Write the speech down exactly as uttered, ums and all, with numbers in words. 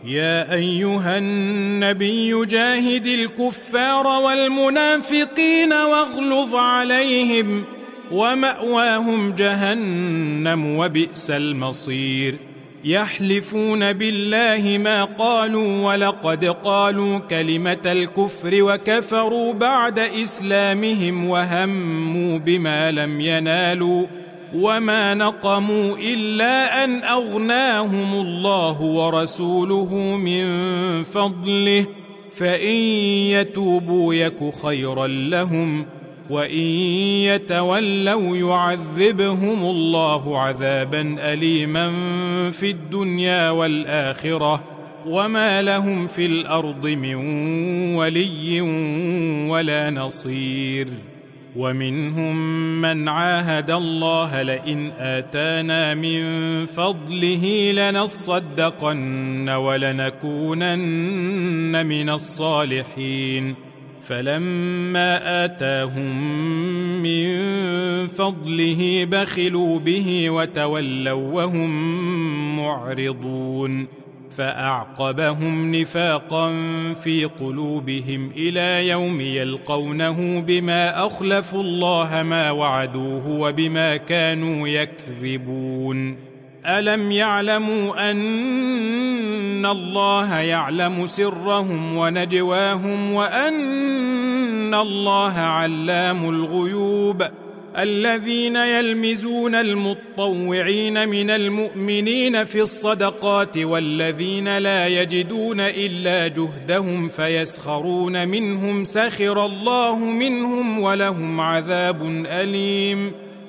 يا أيها النبي جاهد الكفار والمنافقين واغلظ عليهم ومأواهم جهنم وبئس المصير يحلفون بالله ما قالوا ولقد قالوا كلمة الكفر وكفروا بعد إسلامهم وهموا بما لم ينالوا وما نقموا إلا أن أغناهم الله ورسوله من فضله فإن يتوبوا يك خيرا لهم وإن يتولوا يعذبهم الله عذابا أليما في الدنيا والآخرة وما لهم في الأرض من ولي ولا نصير ومنهم من عاهد الله لئن آتانا من فضله لنصدقن ولنكونن من الصالحين فلما آتاهم من فضله بخلوا به وتولوا وهم معرضون فأعقبهم نفاقا في قلوبهم إلى يوم يلقونه بما أخلفوا الله ما وعدوه وبما كانوا يكذبون ألم يعلموا أن الله يعلم سرهم ونجواهم وأن الله علام الغيوب الذين يلمزون المطوعين من المؤمنين في الصدقات والذين لا يجدون إلا جهدهم فيسخرون منهم سخر الله منهم ولهم عذاب أليم